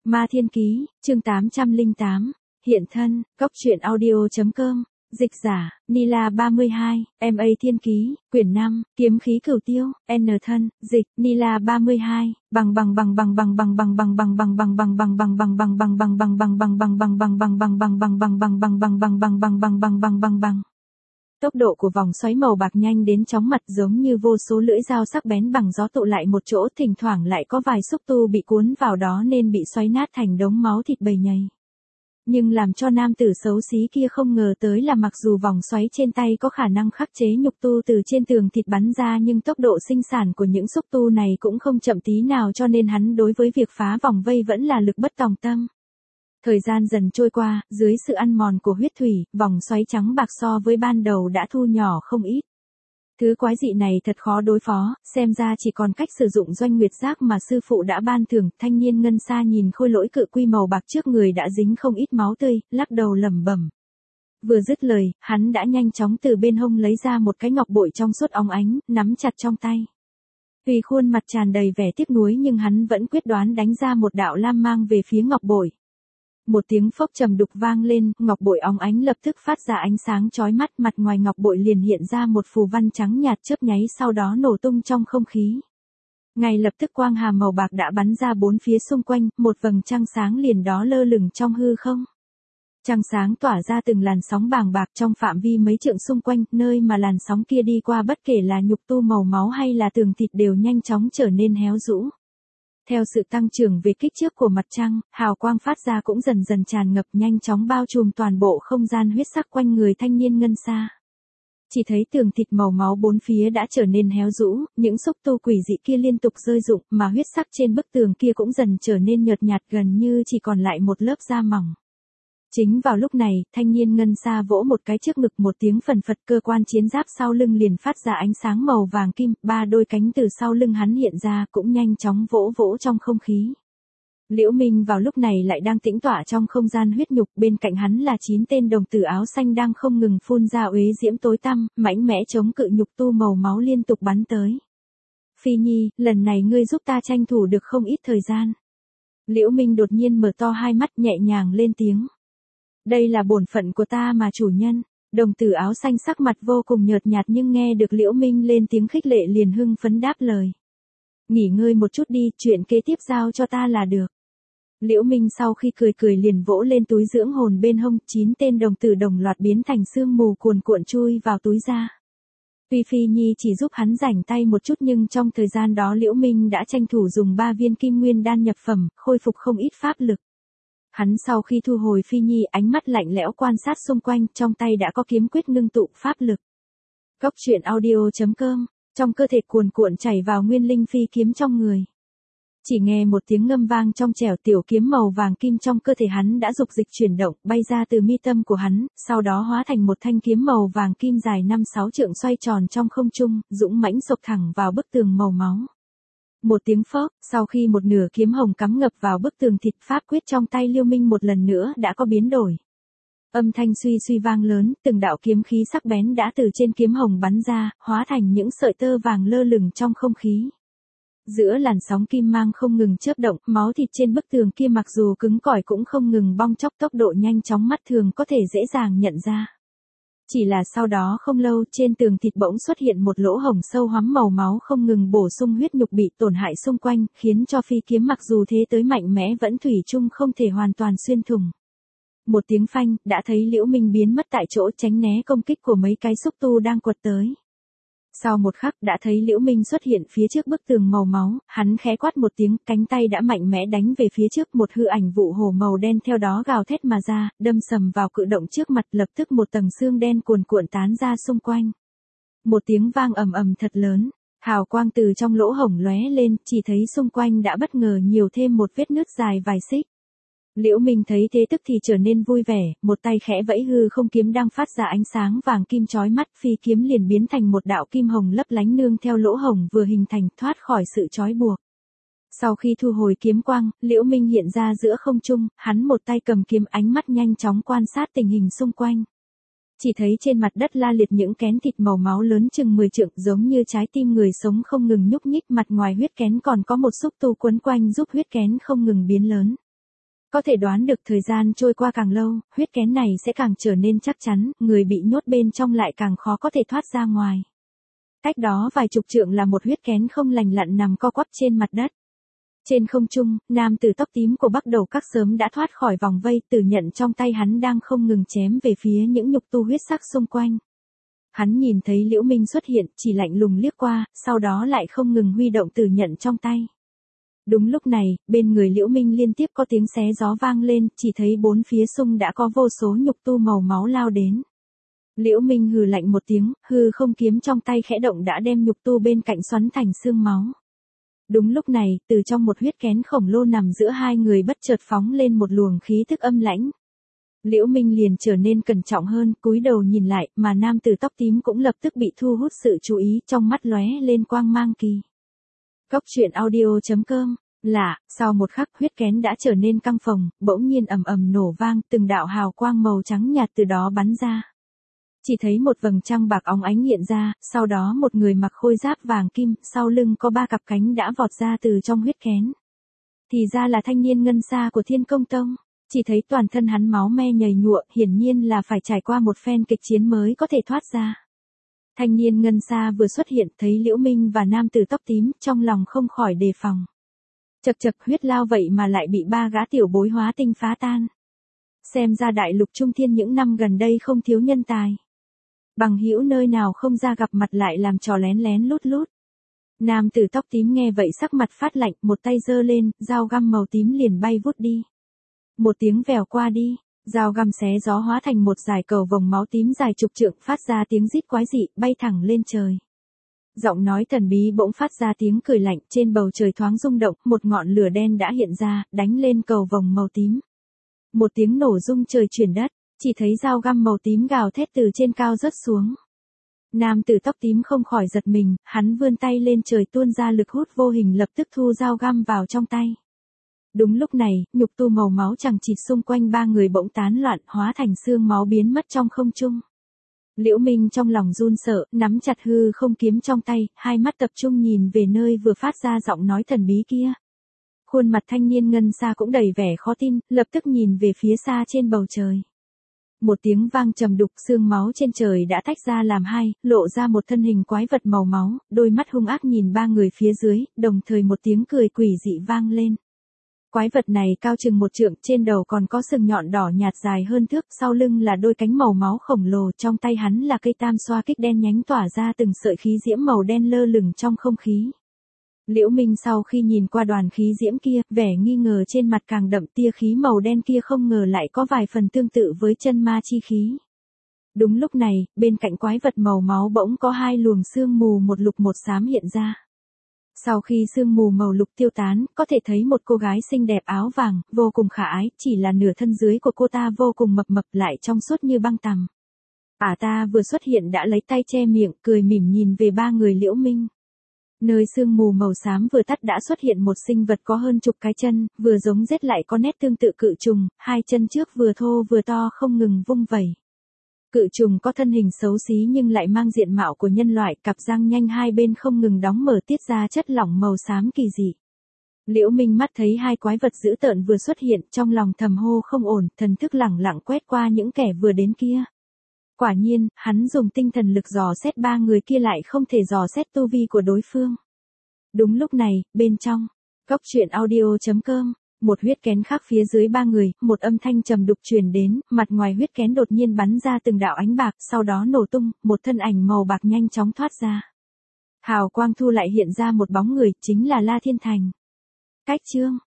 Ma Thiên Ký, chương 808, hiện thân, góc truyện audio.com, dịch giả, Nila 32, MA Thiên Ký, quyển 5, kiếm khí cửu tiêu, N thân, dịch, Nila 32, bằng Tốc độ của vòng xoáy màu bạc nhanh đến chóng mặt giống như vô số lưỡi dao sắc bén bằng gió tụ lại một chỗ, thỉnh thoảng lại có vài xúc tu bị cuốn vào đó nên bị xoáy nát thành đống máu thịt bầy nhầy. Nhưng làm cho nam tử xấu xí kia không ngờ tới là mặc dù vòng xoáy trên tay có khả năng khắc chế nhục tu từ trên tường thịt bắn ra nhưng tốc độ sinh sản của những xúc tu này cũng không chậm tí nào cho nên hắn đối với việc phá vòng vây vẫn là lực bất tòng tâm. Thời gian dần trôi qua, dưới sự ăn mòn của huyết thủy, vòng xoáy trắng bạc so với ban đầu đã thu nhỏ không ít. Thứ quái dị này thật khó đối phó, xem ra chỉ còn cách sử dụng doanh nguyệt giác mà sư phụ đã ban thưởng. Thanh niên ngân xa nhìn khôi lỗi cự quy màu bạc trước người đã dính không ít máu tươi, lắc đầu lẩm bẩm. Vừa dứt lời, hắn đã nhanh chóng từ bên hông lấy ra một cái ngọc bội trong suốt óng ánh, nắm chặt trong tay. Tuy khuôn mặt tràn đầy vẻ tiếc nuối nhưng hắn vẫn quyết đoán đánh ra một đạo lam mang về phía ngọc bội. Một tiếng phốc trầm đục vang lên, ngọc bội óng ánh lập tức phát ra ánh sáng chói mắt, mặt ngoài ngọc bội liền hiện ra một phù văn trắng nhạt chớp nháy sau đó nổ tung trong không khí. Ngay lập tức quang hà màu bạc đã bắn ra bốn phía xung quanh, một vầng trăng sáng liền đó lơ lửng trong hư không. Trăng sáng tỏa ra từng làn sóng bàng bạc trong phạm vi mấy trượng xung quanh, nơi mà làn sóng kia đi qua bất kể là nhục tu màu máu hay là tường thịt đều nhanh chóng trở nên héo rũ. Theo sự tăng trưởng về kích thước của mặt trăng, hào quang phát ra cũng dần dần tràn ngập nhanh chóng bao trùm toàn bộ không gian huyết sắc quanh người thanh niên ngân xa. Chỉ thấy tường thịt màu máu bốn phía đã trở nên héo rũ, những xúc tu quỷ dị kia liên tục rơi rụng mà huyết sắc trên bức tường kia cũng dần trở nên nhợt nhạt gần như chỉ còn lại một lớp da mỏng. Chính vào lúc này, thanh niên ngân xa vỗ một cái trước ngực, một tiếng phần phật, cơ quan chiến giáp sau lưng liền phát ra ánh sáng màu vàng kim, ba đôi cánh từ sau lưng hắn hiện ra cũng nhanh chóng vỗ vỗ trong không khí. Liễu Minh vào lúc này lại đang tĩnh tọa trong không gian huyết nhục, bên cạnh hắn là 9 tên đồng tử áo xanh đang không ngừng phun ra uế diễm tối tăm, mãnh mẽ chống cự nhục tu màu máu liên tục bắn tới. Phi Nhi, lần này ngươi giúp ta tranh thủ được không ít thời gian. Liễu Minh đột nhiên mở to hai mắt nhẹ nhàng lên tiếng. Đây là bổn phận của ta mà chủ nhân. Đồng tử áo xanh sắc mặt vô cùng nhợt nhạt nhưng nghe được Liễu Minh lên tiếng khích lệ liền hưng phấn đáp lời. Nghỉ ngơi một chút đi, chuyện kế tiếp giao cho ta là được. Liễu Minh sau khi cười cười liền vỗ lên túi dưỡng hồn bên hông, 9 tên đồng tử đồng loạt biến thành sương mù cuồn cuộn chui vào túi ra. Tuy Phi Nhi chỉ giúp hắn rảnh tay một chút nhưng trong thời gian đó Liễu Minh đã tranh thủ dùng 3 viên kim nguyên đan nhập phẩm, khôi phục không ít pháp lực. Hắn sau khi thu hồi Phi Nhi ánh mắt lạnh lẽo quan sát xung quanh, trong tay đã có kiếm quyết ngưng tụ pháp lực. Góc truyện audio.com, trong cơ thể cuồn cuộn chảy vào nguyên linh phi kiếm trong người. Chỉ nghe một tiếng ngâm vang trong trẻo, tiểu kiếm màu vàng kim trong cơ thể hắn đã dục dịch chuyển động, bay ra từ mi tâm của hắn, sau đó hóa thành một thanh kiếm màu vàng kim dài 5-6 trượng xoay tròn trong không trung, dũng mãnh xộc thẳng vào bức tường màu máu. Một tiếng phốc, sau khi một nửa kiếm hồng cắm ngập vào bức tường thịt, pháp quyết trong tay Liễu Minh một lần nữa đã có biến đổi. Âm thanh suy suy vang lớn, từng đạo kiếm khí sắc bén đã từ trên kiếm hồng bắn ra, hóa thành những sợi tơ vàng lơ lửng trong không khí. Giữa làn sóng kim mang không ngừng chớp động, máu thịt trên bức tường kia mặc dù cứng cỏi cũng không ngừng bong chóc, tốc độ nhanh chóng mắt thường có thể dễ dàng nhận ra. Chỉ là sau đó không lâu, trên tường thịt bỗng xuất hiện một lỗ hổng sâu hoắm màu máu không ngừng bổ sung huyết nhục bị tổn hại xung quanh, khiến cho phi kiếm mặc dù thế tới mạnh mẽ vẫn thủy chung không thể hoàn toàn xuyên thủng. Một tiếng phanh, đã thấy Liễu Minh biến mất tại chỗ, tránh né công kích của mấy cái xúc tu đang quật tới. Sau một khắc đã thấy Liễu Minh xuất hiện phía trước bức tường màu máu, hắn khẽ quát một tiếng, cánh tay đã mạnh mẽ đánh về phía trước, một hư ảnh vụ hổ màu đen theo đó gào thét mà ra, đâm sầm vào cự động trước mặt, lập tức một tầng xương đen cuồn cuộn tán ra xung quanh. Một tiếng vang ầm ầm thật lớn, hào quang từ trong lỗ hổng lóe lên, chỉ thấy xung quanh đã bất ngờ nhiều thêm một vết nứt dài vài xích. Liễu Minh thấy thế tức thì trở nên vui vẻ, một tay khẽ vẫy hư không kiếm đang phát ra ánh sáng vàng kim chói mắt, phi kiếm liền biến thành một đạo kim hồng lấp lánh nương theo lỗ hổng vừa hình thành, thoát khỏi sự trói buộc. Sau khi thu hồi kiếm quang, Liễu Minh hiện ra giữa không trung, hắn một tay cầm kiếm, ánh mắt nhanh chóng quan sát tình hình xung quanh. Chỉ thấy trên mặt đất la liệt những kén thịt màu máu lớn chừng 10 trượng giống như trái tim người sống không ngừng nhúc nhích, mặt ngoài huyết kén còn có một xúc tu quấn quanh giúp huyết kén không ngừng biến lớn. Có thể đoán được thời gian trôi qua càng lâu, huyết kén này sẽ càng trở nên chắc chắn, người bị nhốt bên trong lại càng khó có thể thoát ra ngoài. Cách đó vài chục trượng là một huyết kén không lành lặn nằm co quắp trên mặt đất. Trên không trung, nam tử tóc tím của Bắc Đầu Các sớm đã thoát khỏi vòng vây, tử nhận trong tay hắn đang không ngừng chém về phía những nhục tu huyết sắc xung quanh. Hắn nhìn thấy Liễu Minh xuất hiện, chỉ lạnh lùng liếc qua, sau đó lại không ngừng huy động tử nhận trong tay. Đúng lúc này, bên người Liễu Minh liên tiếp có tiếng xé gió vang lên, chỉ thấy bốn phía xung đã có vô số nhục tu màu máu lao đến. Liễu Minh hừ lạnh một tiếng, hư không kiếm trong tay khẽ động đã đem nhục tu bên cạnh xoắn thành xương máu. Đúng lúc này, từ trong một huyết kén khổng lồ nằm giữa hai người bất chợt phóng lên một luồng khí thức âm lãnh. Liễu Minh liền trở nên cẩn trọng hơn, cúi đầu nhìn lại, mà nam tử tóc tím cũng lập tức bị thu hút sự chú ý, trong mắt lóe lên quang mang kỳ. Cốc truyện audio.com. Lạ, sau một khắc huyết kén đã trở nên căng phồng, bỗng nhiên ầm ầm nổ vang, từng đạo hào quang màu trắng nhạt từ đó bắn ra. Chỉ thấy một vầng trăng bạc óng ánh hiện ra, sau đó một người mặc khôi giáp vàng kim, sau lưng có 3 cặp cánh đã vọt ra từ trong huyết kén. Thì ra là thanh niên ngân xa của Thiên Công Tông, chỉ thấy toàn thân hắn máu me nhầy nhụa, hiển nhiên là phải trải qua một phen kịch chiến mới có thể thoát ra. Thanh niên ngân xa vừa xuất hiện thấy Liễu Minh và nam tử tóc tím, trong lòng không khỏi đề phòng. Chậc chậc, huyết lao vậy mà lại bị 3 gã tiểu bối hóa tinh phá tan. Xem ra đại lục trung thiên những năm gần đây không thiếu nhân tài. Bằng hữu nơi nào không ra gặp mặt lại làm trò lén lén lút lút. Nam tử tóc tím nghe vậy sắc mặt phát lạnh, một tay giơ lên, dao găm màu tím liền bay vút đi. Một tiếng vèo qua đi, dao găm xé gió hóa thành một dải cầu vồng máu tím dài chục trượng, phát ra tiếng rít quái dị, bay thẳng lên trời. Giọng nói thần bí bỗng phát ra tiếng cười lạnh, trên bầu trời thoáng rung động, một ngọn lửa đen đã hiện ra, đánh lên cầu vồng màu tím. Một tiếng nổ rung trời chuyển đất, chỉ thấy dao găm màu tím gào thét từ trên cao rớt xuống. Nam tử tóc tím không khỏi giật mình, hắn vươn tay lên trời tuôn ra lực hút vô hình lập tức thu dao găm vào trong tay. Đúng lúc này, nhục tu màu máu chằng chịt xung quanh 3 người bỗng tán loạn, hóa thành xương máu biến mất trong không trung. Liễu Minh trong lòng run sợ, nắm chặt hư không kiếm trong tay, hai mắt tập trung nhìn về nơi vừa phát ra giọng nói thần bí kia. Khuôn mặt thanh niên ngân xa cũng đầy vẻ khó tin, lập tức nhìn về phía xa trên bầu trời. Một tiếng vang trầm đục, xương máu trên trời đã tách ra làm hai, lộ ra một thân hình quái vật màu máu, đôi mắt hung ác nhìn 3 người phía dưới, đồng thời một tiếng cười quỷ dị vang lên. Quái vật này cao chừng 1 trượng, trên đầu còn có sừng nhọn đỏ nhạt dài hơn thước, sau lưng là đôi cánh màu máu khổng lồ, trong tay hắn là cây tam xoa kích đen nhánh tỏa ra từng sợi khí diễm màu đen lơ lửng trong không khí. Liễu Minh sau khi nhìn qua đoàn khí diễm kia, vẻ nghi ngờ trên mặt càng đậm, tia khí màu đen kia không ngờ lại có vài phần tương tự với chân ma chi khí. Đúng lúc này, bên cạnh quái vật màu máu bỗng có 2 luồng sương mù một lục một xám hiện ra. Sau khi sương mù màu lục tiêu tán, có thể thấy một cô gái xinh đẹp áo vàng, vô cùng khả ái, chỉ là nửa thân dưới của cô ta vô cùng mập mập lại trong suốt như băng tằm. Ả ta vừa xuất hiện đã lấy tay che miệng, cười mỉm nhìn về 3 người Liễu Minh. Nơi sương mù màu xám vừa tắt đã xuất hiện một sinh vật có hơn chục cái chân, vừa giống rết lại có nét tương tự cự trùng, 2 chân trước vừa thô vừa to không ngừng vung vẩy. Cự trùng có thân hình xấu xí nhưng lại mang diện mạo của nhân loại, cặp răng nhanh hai bên không ngừng đóng mở tiết ra chất lỏng màu xám kỳ dị. Liễu Minh mắt thấy 2 quái vật dữ tợn vừa xuất hiện, trong lòng thầm hô không ổn, thần thức lẳng lặng quét qua những kẻ vừa đến kia. Quả nhiên, hắn dùng tinh thần lực dò xét 3 người kia lại không thể dò xét tu vi của đối phương. Đúng lúc này, bên trong, Cốc truyện audio.com, một huyết kén khác phía dưới 3 người, một âm thanh trầm đục truyền đến, mặt ngoài huyết kén đột nhiên bắn ra từng đạo ánh bạc, sau đó nổ tung, một thân ảnh màu bạc nhanh chóng thoát ra. Hào quang thu lại hiện ra một bóng người, chính là La Thiên Thành. Cách chương